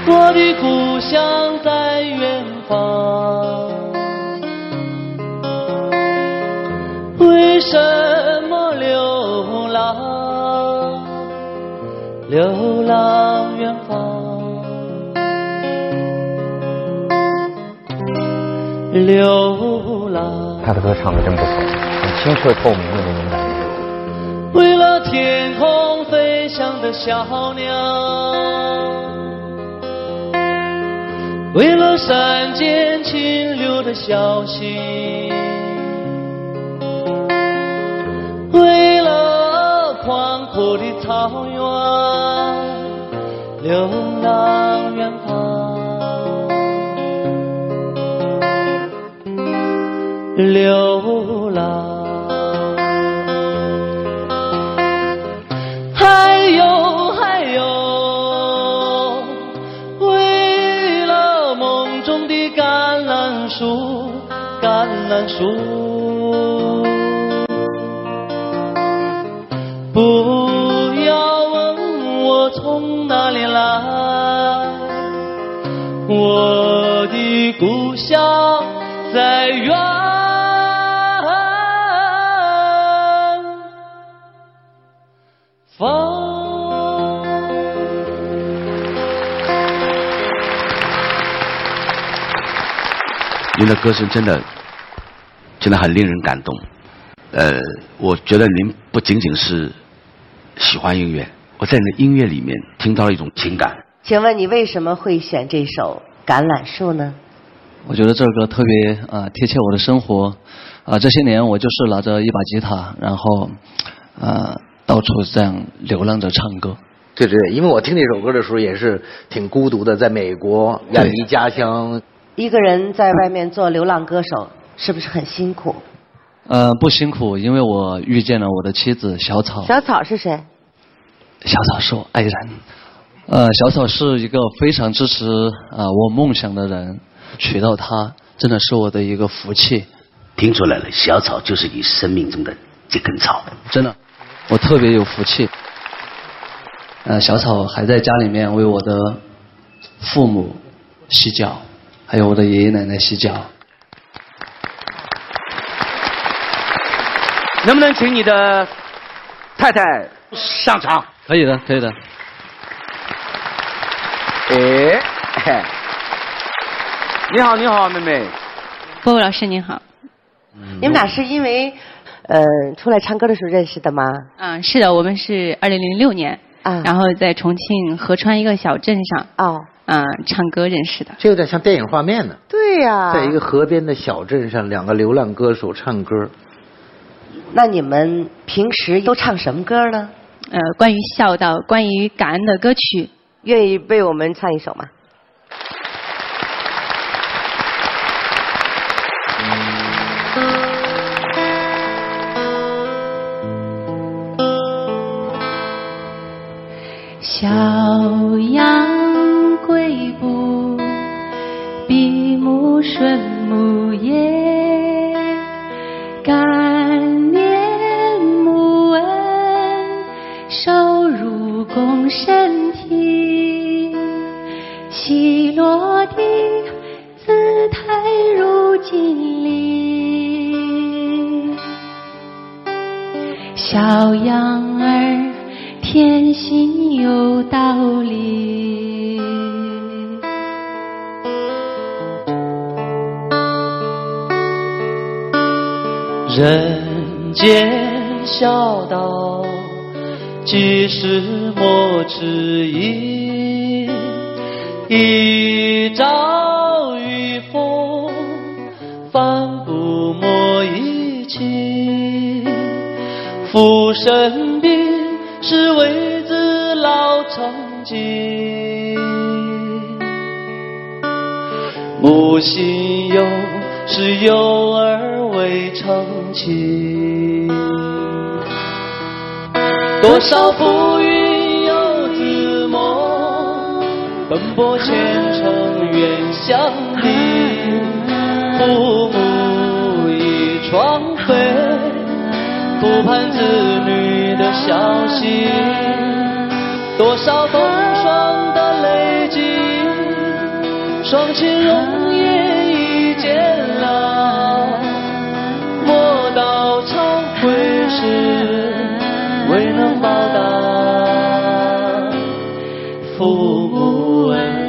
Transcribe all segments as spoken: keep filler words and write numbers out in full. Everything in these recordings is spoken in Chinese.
我的故乡在远方，为什么流浪，流浪远方，流浪。 他的歌唱得真不错，很清澈透明的那种感觉。 为了天空飞翔的小鸟，为了山间清流的小溪，为了宽阔的草原，流浪远方，流浪。还有还有，为了梦中的橄榄树，橄榄树，不要问我从哪里来，我的故乡在远方。 您的歌声真的真的很令人感动。呃，我觉得您不仅仅是喜欢音乐，我在你的音乐里面听到了一种情感。 请问你为什么会选这首《橄榄树》呢？ 我觉得这首歌特别啊、呃、贴切我的生活啊、呃。这些年我就是拿着一把吉他，然后啊、呃、到处这样流浪着唱歌。 对对，因为我听这首歌的时候也是挺孤独的，在美国远离家乡， 一个人在外面做流浪歌手，是不是很辛苦？ 呃，不辛苦，因为我遇见了我的妻子小草。 小草是谁？ 小草是我爱人。呃，小草是一个非常支持啊、呃、我梦想的人，娶到她真的是我的一个福气。 听出来了，小草就是你生命中的这根草。 真的，我特别有福气。呃，小草还在家里面为我的父母洗脚，还有我的爷爷奶奶洗脚。 能不能请你的太太上场？ 可以的，可以的。 哎，嘿你好，你好，妹妹。 波波老师您好。 你们俩是因为呃出来唱歌的时候认识的吗？ 啊，是的，我们是二零零六年啊， 然后在重庆合川一个小镇上哦啊唱歌认识的。 这有点像电影画面呢。 对呀、啊， 在一个河边的小镇上，两个流浪歌手唱歌。 那你们平时都唱什么歌呢？ 呃，关于孝道、关于感恩的歌曲。 愿意为我们唱一首吗？ 小羊归步，闭目顺木叶，感念母恩，收入共身体，细落的姿态如锦鲤，小羊儿天性有道理。 人间孝道，几时莫迟疑，一朝雨风，帆布莫遗弃，父生病是为子老成疾，母心忧是幼儿未成器，多少浮云游子梦，奔波前程远相离，父母已窗飞，顾盼子女的消息，多少风霜的累积， 双情容颜已渐老，莫道忏悔时未能报答父母恩。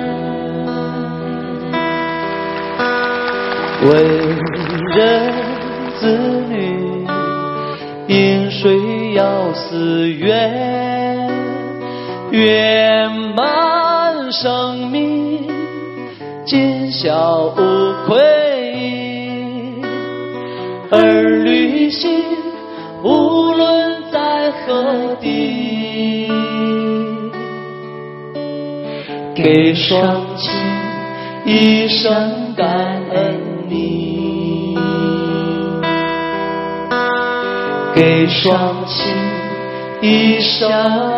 为人子女，饮水要思源，圆满生命，尽孝无愧。儿女心，无论在何地，给双亲一生感恩你，给双亲一生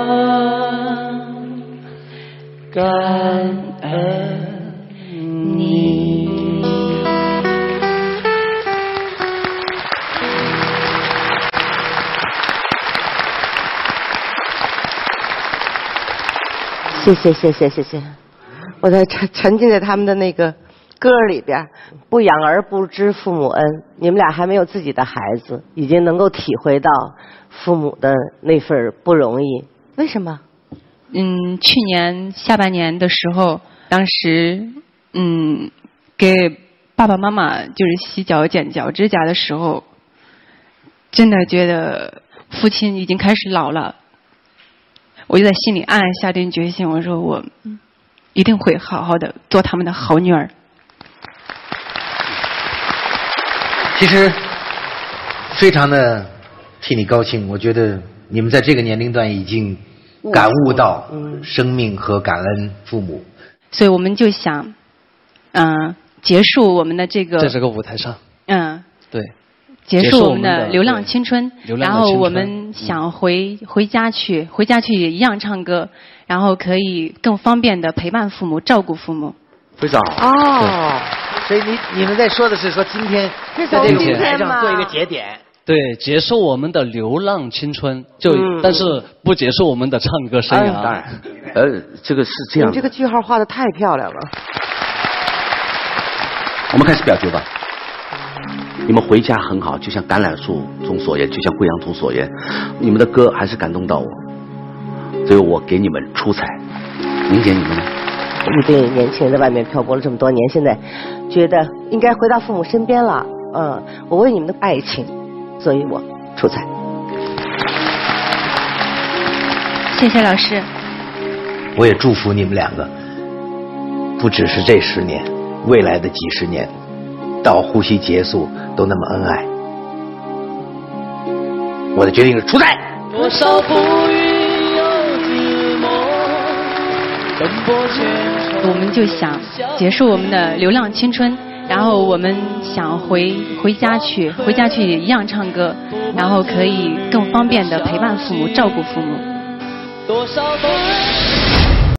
感恩你。 谢谢谢谢谢谢，我在沉沉浸在他们的那个歌里边，不养儿不知父母恩。你们俩还没有自己的孩子，已经能够体会到父母的那份不容易。为什么？ 嗯，去年下半年的时候，当时嗯给爸爸妈妈就是洗脚剪脚指甲的时候，真的觉得父亲已经开始老了。我就在心里暗暗下定决心，我说我一定会好好的做他们的好女儿。 其实非常的替你高兴，我觉得你们在这个年龄段已经感悟到生命和感恩父母， 所以我们就想，嗯、呃，结束我们的这个在这个舞台上， 嗯， 对。 结束我们的流浪青春，然后我流浪的青春们想回、嗯、回家去，回家去也一样唱歌，然后可以更方便的陪伴父母、照顾父母。 非常好哦，所以你你们在说的是说今天在这个舞台上做一个节点， 对，结束我们的流浪青春，就、嗯、但是不结束我们的唱歌生涯。 当然，呃，这个是这样。 你这个句号画的太漂亮了。 我们开始表决吧。你们回家很好，就像橄榄树中所言，就像贵阳图所言，你们的歌还是感动到我，所以我给你们出彩。宁姐，你们呢？ 一对年轻人在外面漂泊了这么多年，现在觉得应该回到父母身边了。嗯，我为你们的爱情，所以我出彩。 谢谢老师。 我也祝福你们两个，不只是这十年，未来的几十年。到呼吸结束都那么恩爱，我的决定是出赛。 多少浮云游子梦，奔波千程。 我们就想结束我们的流浪青春，然后我们想回回家去，回家去也一样唱歌，然后可以更方便的陪伴父母、照顾父母。 多少风